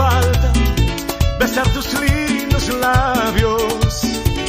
falta besar tus lindos labios.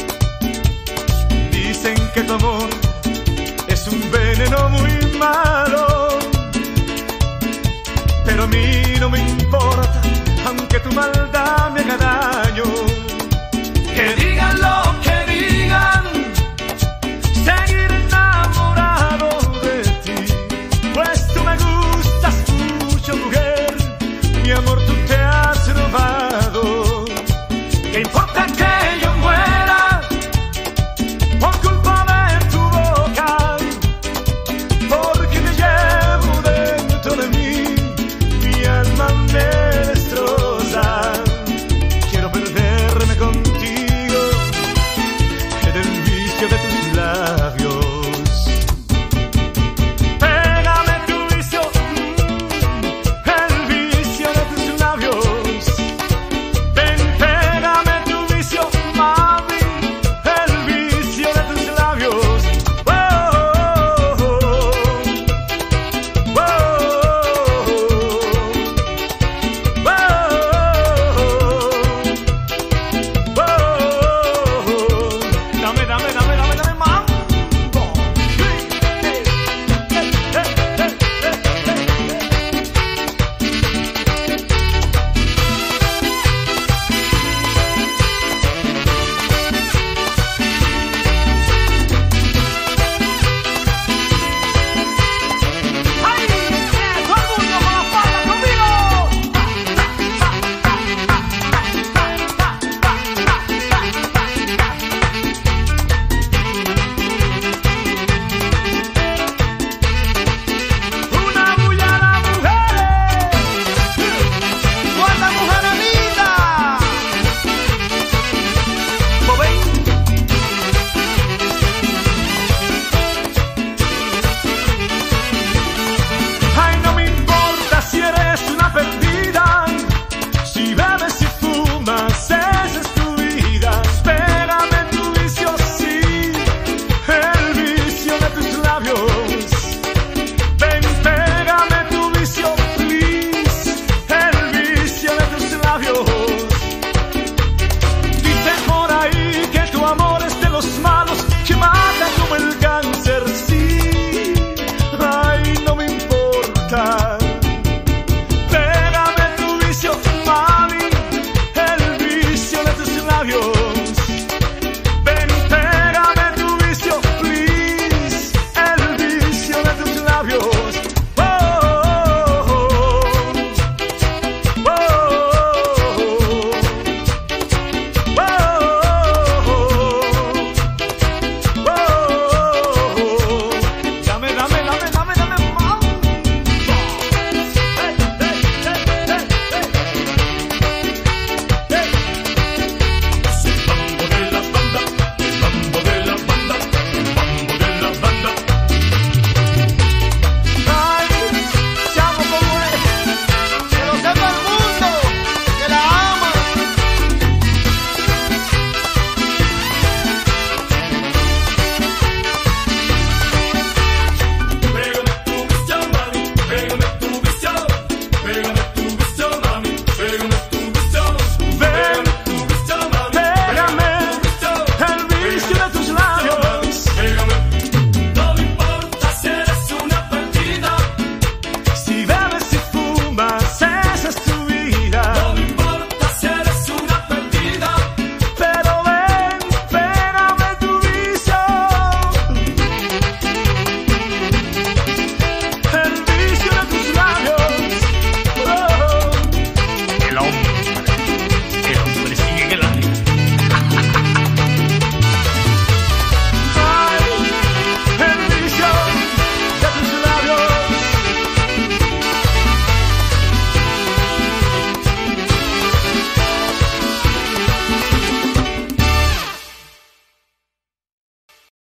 Dicen que tu amor es un veneno muy malo, pero a mí no me importa, aunque tu maldad me haga daño. Que digan lo que digan, seguiré enamorado de ti, pues tú me gustas mucho, mujer. Mi amor, tú te has robado. ¿Qué importa que yo muera por culpa de tu boca? Porque te llevo dentro de mí, mi alma me destroza. Quiero perderme contigo en el vicio de tus labios.